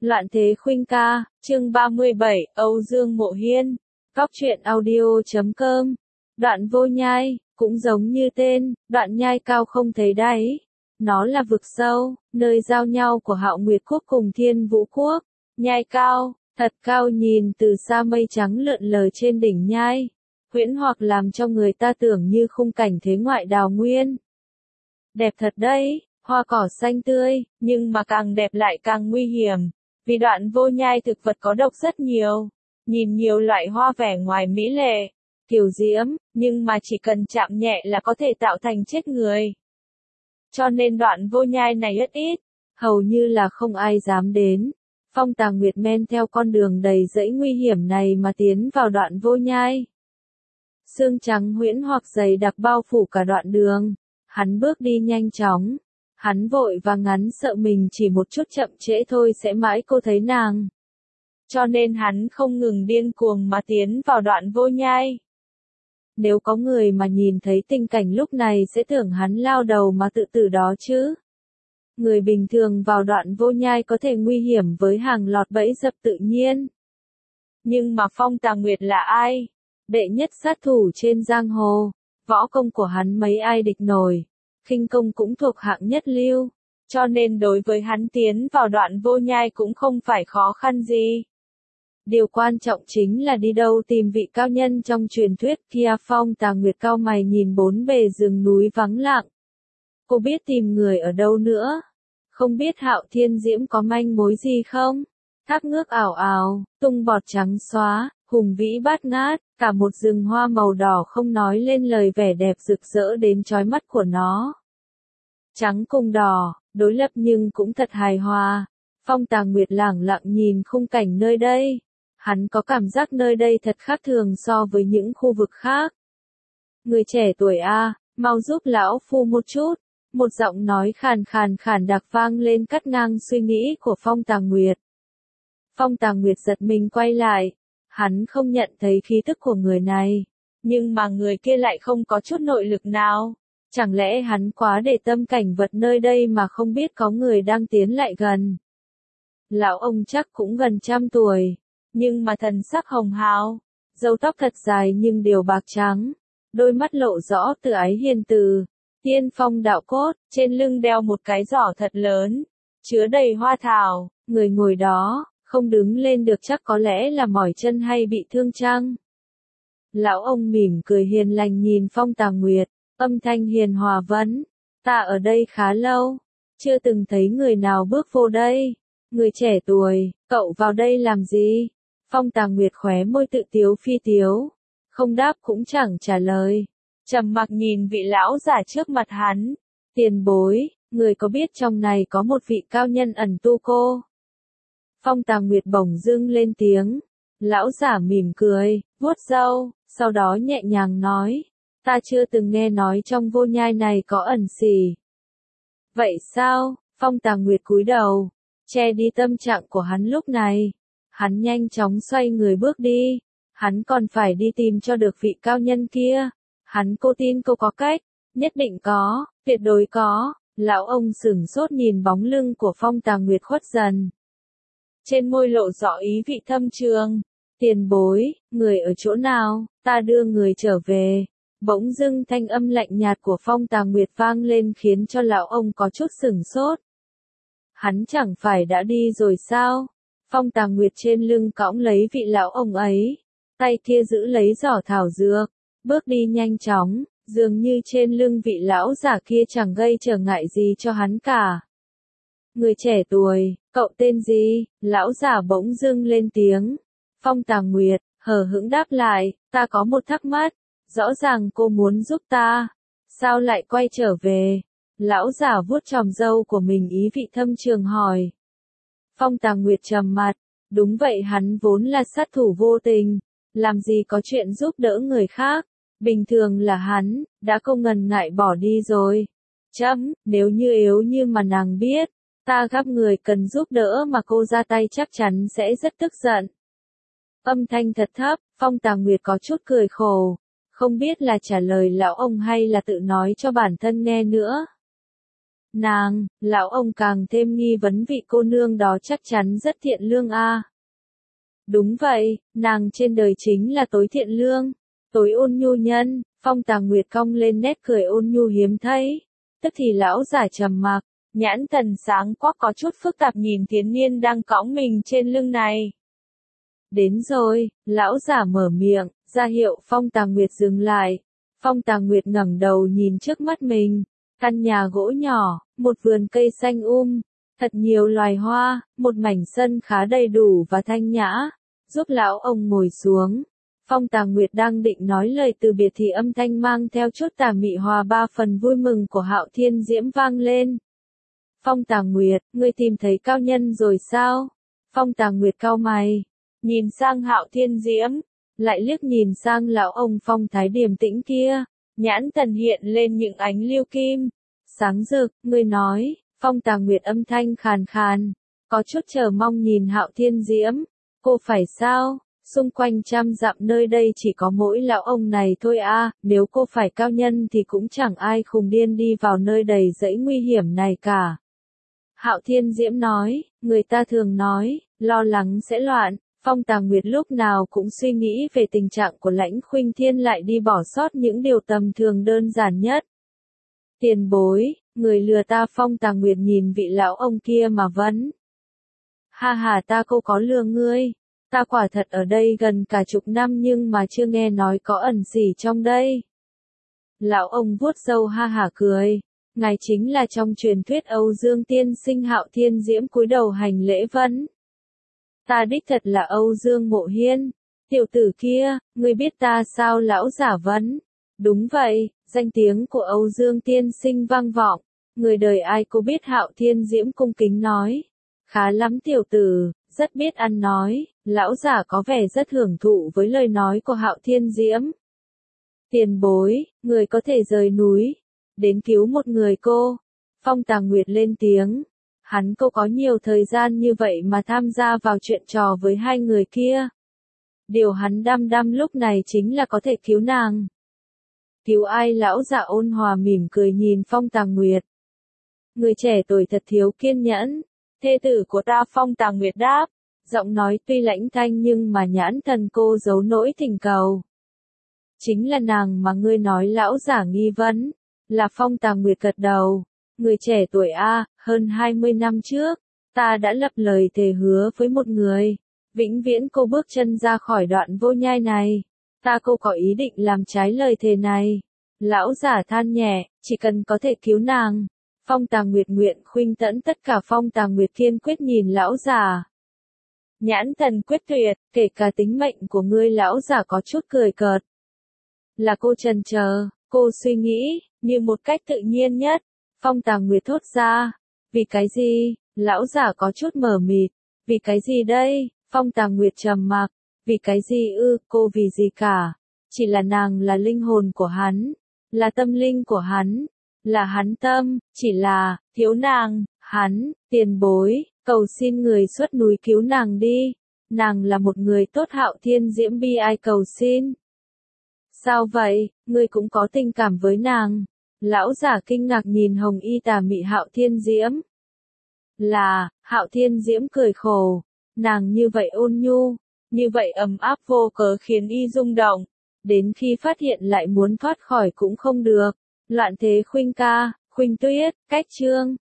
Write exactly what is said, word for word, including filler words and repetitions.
Loạn thế khuynh ca, chương ba mươi bảy, Âu Dương Mộ Hiên. Góc truyện audio chấm com. Đoạn vô nhai, cũng giống như tên, đoạn nhai cao không thấy đáy. Nó là vực sâu, nơi giao nhau của Hạo Nguyệt Quốc cùng Thiên Vũ Quốc. Nhai cao, thật cao, nhìn từ xa mây trắng lượn lờ trên đỉnh nhai. Huyễn hoặc làm cho người ta tưởng như khung cảnh thế ngoại đào nguyên. Đẹp thật đấy, hoa cỏ xanh tươi, nhưng mà càng đẹp lại càng nguy hiểm. Vì đoạn vô nhai thực vật có độc rất nhiều. Nhìn nhiều loại hoa vẻ ngoài mỹ lệ, kiều diễm, nhưng mà chỉ cần chạm nhẹ là có thể tạo thành chết người. Cho nên đoạn vô nhai này rất ít, hầu như là không ai dám đến. Phong Tàng Nguyệt men theo con đường đầy rẫy nguy hiểm này mà tiến vào đoạn vô nhai. Sương trắng huyễn hoặc dày đặc bao phủ cả đoạn đường. Hắn bước đi nhanh chóng. Hắn vội và ngắn sợ mình chỉ một chút chậm trễ thôi sẽ mãi cô thấy nàng. Cho nên hắn không ngừng điên cuồng mà tiến vào đoạn vô nhai. Nếu có người mà nhìn thấy tình cảnh lúc này sẽ tưởng hắn lao đầu mà tự tử đó chứ. Người bình thường vào đoạn vô nhai có thể nguy hiểm với hàng loạt bẫy dập tự nhiên. Nhưng mà Phong Tàng Nguyệt là ai? Đệ nhất sát thủ trên giang hồ. Võ công của hắn mấy ai địch nổi. Khinh công cũng thuộc hạng nhất lưu. Cho nên đối với hắn tiến vào đoạn vô nhai cũng không phải khó khăn gì. Điều quan trọng chính là đi đâu tìm vị cao nhân trong truyền thuyết kia. Phong Tàng Nguyệt cau mày nhìn bốn bề rừng núi vắng lặng. Cô biết tìm người ở đâu nữa? Không biết Hạo Thiên Diễm có manh mối gì không? Thác nước ảo ảo, tung bọt trắng xóa, hùng vĩ bát ngát, cả một rừng hoa màu đỏ không nói lên lời vẻ đẹp rực rỡ đến chói mắt của nó. Trắng cùng đỏ, đối lập nhưng cũng thật hài hòa. Phong Tàng Nguyệt lẳng lặng nhìn khung cảnh nơi đây. Hắn có cảm giác nơi đây thật khác thường so với những khu vực khác. Người trẻ tuổi a, mau giúp lão phu một chút. Một giọng nói khàn khàn khàn đặc vang lên cắt ngang suy nghĩ của Phong Tàng Nguyệt. Phong Tàng Nguyệt giật mình quay lại. Hắn không nhận thấy khí tức của người này. Nhưng mà người kia lại không có chút nội lực nào. Chẳng lẽ hắn quá để tâm cảnh vật nơi đây mà không biết có người đang tiến lại gần. Lão ông chắc cũng gần trăm tuổi. Nhưng mà thần sắc hồng hào. Râu tóc thật dài nhưng đều bạc trắng. Đôi mắt lộ rõ từ ái hiền từ. Tiên phong đạo cốt, trên lưng đeo một cái giỏ thật lớn. Chứa đầy hoa thảo, người ngồi đó. Không đứng lên được chắc có lẽ là mỏi chân hay bị thương chăng. Lão ông mỉm cười hiền lành nhìn Phong Tàng Nguyệt, âm thanh hiền hòa vấn, ta ở đây khá lâu, chưa từng thấy người nào bước vô đây. Người trẻ tuổi, cậu vào đây làm gì? Phong Tàng Nguyệt khóe môi tự tiếu phi tiếu, không đáp cũng chẳng trả lời, trầm mặc nhìn vị lão giả trước mặt hắn. Tiền bối, người có biết trong này có một vị cao nhân ẩn tu cô? Phong Tàng Nguyệt bỗng dưng lên tiếng. Lão giả mỉm cười, vuốt râu, sau đó nhẹ nhàng nói. Ta chưa từng nghe nói trong vô nhai này có ẩn sĩ. Vậy sao? Phong Tàng Nguyệt cúi đầu, che đi tâm trạng của hắn lúc này. Hắn nhanh chóng xoay người bước đi. Hắn còn phải đi tìm cho được vị cao nhân kia. Hắn cô tin cô có cách, nhất định có, tuyệt đối có. Lão ông sửng sốt nhìn bóng lưng của Phong Tàng Nguyệt khuất dần. Trên môi lộ rõ ý vị thâm trường. Tiền bối, người ở chỗ nào, ta đưa người trở về. Bỗng dưng thanh âm lạnh nhạt của Phong Tàng Nguyệt vang lên khiến cho lão ông có chút sửng sốt. Hắn chẳng phải đã đi rồi sao? Phong Tàng Nguyệt trên lưng cõng lấy vị lão ông ấy. Tay kia giữ lấy giỏ thảo dược. Bước đi nhanh chóng, dường như trên lưng vị lão giả kia chẳng gây trở ngại gì cho hắn cả. Người trẻ tuổi, cậu tên gì? Lão giả bỗng dưng lên tiếng. Phong Tàng Nguyệt, hờ hững đáp lại, ta có một thắc mắc, rõ ràng cô muốn giúp ta, sao lại quay trở về? Lão giả vuốt chòm râu của mình ý vị thâm trường hỏi. Phong Tàng Nguyệt trầm mặt, đúng vậy, hắn vốn là sát thủ vô tình, làm gì có chuyện giúp đỡ người khác, bình thường là hắn, đã không ngần ngại bỏ đi rồi. Chấm, nếu như yếu như mà nàng biết. Ta gặp người cần giúp đỡ mà cô ra tay chắc chắn sẽ rất tức giận. Âm thanh thật thấp, Phong Tàng Nguyệt có chút cười khổ. Không biết là trả lời lão ông hay là tự nói cho bản thân nghe nữa. Nàng, lão ông càng thêm nghi vấn vị cô nương đó chắc chắn rất thiện lương a. Đúng vậy, nàng trên đời chính là tối thiện lương, tối ôn nhu nhân. Phong Tàng Nguyệt cong lên nét cười ôn nhu hiếm thấy. Tức thì lão giả trầm mặc, nhãn thần sáng quắc có chút phức tạp nhìn thiếu niên đang cõng mình trên lưng này. Đến rồi, lão giả mở miệng, ra hiệu Phong Tàng Nguyệt dừng lại. Phong Tàng Nguyệt ngẩng đầu nhìn trước mắt mình, căn nhà gỗ nhỏ, một vườn cây xanh um, thật nhiều loài hoa, một mảnh sân khá đầy đủ và thanh nhã, giúp lão ông ngồi xuống. Phong Tàng Nguyệt đang định nói lời từ biệt thì âm thanh mang theo chút tà mị hòa ba phần vui mừng của Hạo Thiên Diễm vang lên. Phong Tàng Nguyệt, ngươi tìm thấy cao nhân rồi sao? Phong Tàng Nguyệt cau mày, nhìn sang Hạo Thiên Diễm, lại liếc nhìn sang lão ông Phong Thái điềm tĩnh kia, nhãn thần hiện lên những ánh lưu kim. Sáng rực, ngươi nói, Phong Tàng Nguyệt âm thanh khàn khàn, có chút chờ mong nhìn Hạo Thiên Diễm, cô phải sao? Xung quanh trăm dặm nơi đây chỉ có mỗi lão ông này thôi a, nếu cô phải cao nhân thì cũng chẳng ai khùng điên đi vào nơi đầy rẫy nguy hiểm này cả. Hạo Thiên Diễm nói, người ta thường nói, lo lắng sẽ loạn. Phong Tàng Nguyệt lúc nào cũng suy nghĩ về tình trạng của Lãnh Khuynh Thiên lại đi bỏ sót những điều tầm thường đơn giản nhất. Tiền bối, người lừa ta. Phong Tàng Nguyệt nhìn vị lão ông kia mà vấn. Ha ha, ta cô có lừa ngươi. Ta quả thật ở đây gần cả chục năm nhưng mà chưa nghe nói có ẩn gì trong đây. Lão ông vuốt râu ha hả cười. Ngài chính là trong truyền thuyết Âu Dương tiên sinh. Hạo Thiên Diễm cúi đầu hành lễ vấn. Ta đích thật là Âu Dương Mộ Hiên. Tiểu tử kia, ngươi biết ta sao? Lão giả vấn. Đúng vậy, danh tiếng của Âu Dương tiên sinh vang vọng. Người đời ai cũng biết. Hạo Thiên Diễm cung kính nói. Khá lắm tiểu tử, rất biết ăn nói. Lão giả có vẻ rất hưởng thụ với lời nói của Hạo Thiên Diễm. Tiền bối, người có thể rời núi, đến cứu một người cô. Phong Tàng Nguyệt lên tiếng. Hắn cô có nhiều thời gian như vậy mà tham gia vào chuyện trò với hai người kia. Điều hắn đăm đăm lúc này chính là có thể cứu nàng. Cứu ai? Lão giả ôn hòa mỉm cười nhìn Phong Tàng Nguyệt. Người trẻ tuổi thật thiếu kiên nhẫn. Thê tử của ta. Phong Tàng Nguyệt đáp. Giọng nói tuy lãnh thanh nhưng mà nhãn thần cô giấu nỗi thỉnh cầu. Chính là nàng mà ngươi nói. Lão giả nghi vấn. Là Phong Tàng Nguyệt gật đầu. Người trẻ tuổi a, hơn hai mươi năm trước, ta đã lập lời thề hứa với một người. Vĩnh viễn cô bước chân ra khỏi đoạn vô nhai này. Ta cô có ý định làm trái lời thề này. Lão giả than nhẹ, chỉ cần có thể cứu nàng. Phong Tàng Nguyệt nguyện khuynh tẫn tất cả. Phong Tàng Nguyệt kiên quyết nhìn lão giả. Nhãn thần quyết tuyệt, kể cả tính mệnh của ngươi. Lão giả có chút cười cợt. Là cô trần chờ, cô suy nghĩ, như một cách tự nhiên nhất. Phong Tàng Nguyệt thốt ra. Vì cái gì? Lão giả có chút mờ mịt. Vì cái gì đây? Phong Tàng Nguyệt trầm mặc. Vì cái gì ư? Cô vì gì cả? Chỉ là nàng là linh hồn của hắn. Là tâm linh của hắn. Là hắn tâm. Chỉ là, thiếu nàng, hắn, tiền bối, cầu xin người xuất núi cứu nàng đi. Nàng là một người tốt. Hạo Thiên Diễm bi ai cầu xin. Sao vậy? Ngươi cũng có tình cảm với nàng. Lão giả kinh ngạc nhìn hồng y tà mị Hạo Thiên Diễm. Là, Hạo Thiên Diễm cười khổ. Nàng như vậy ôn nhu, như vậy ấm áp vô cớ khiến y rung động. Đến khi phát hiện lại muốn thoát khỏi cũng không được. Loạn thế khuynh ca, khuynh tuyết, cách chương.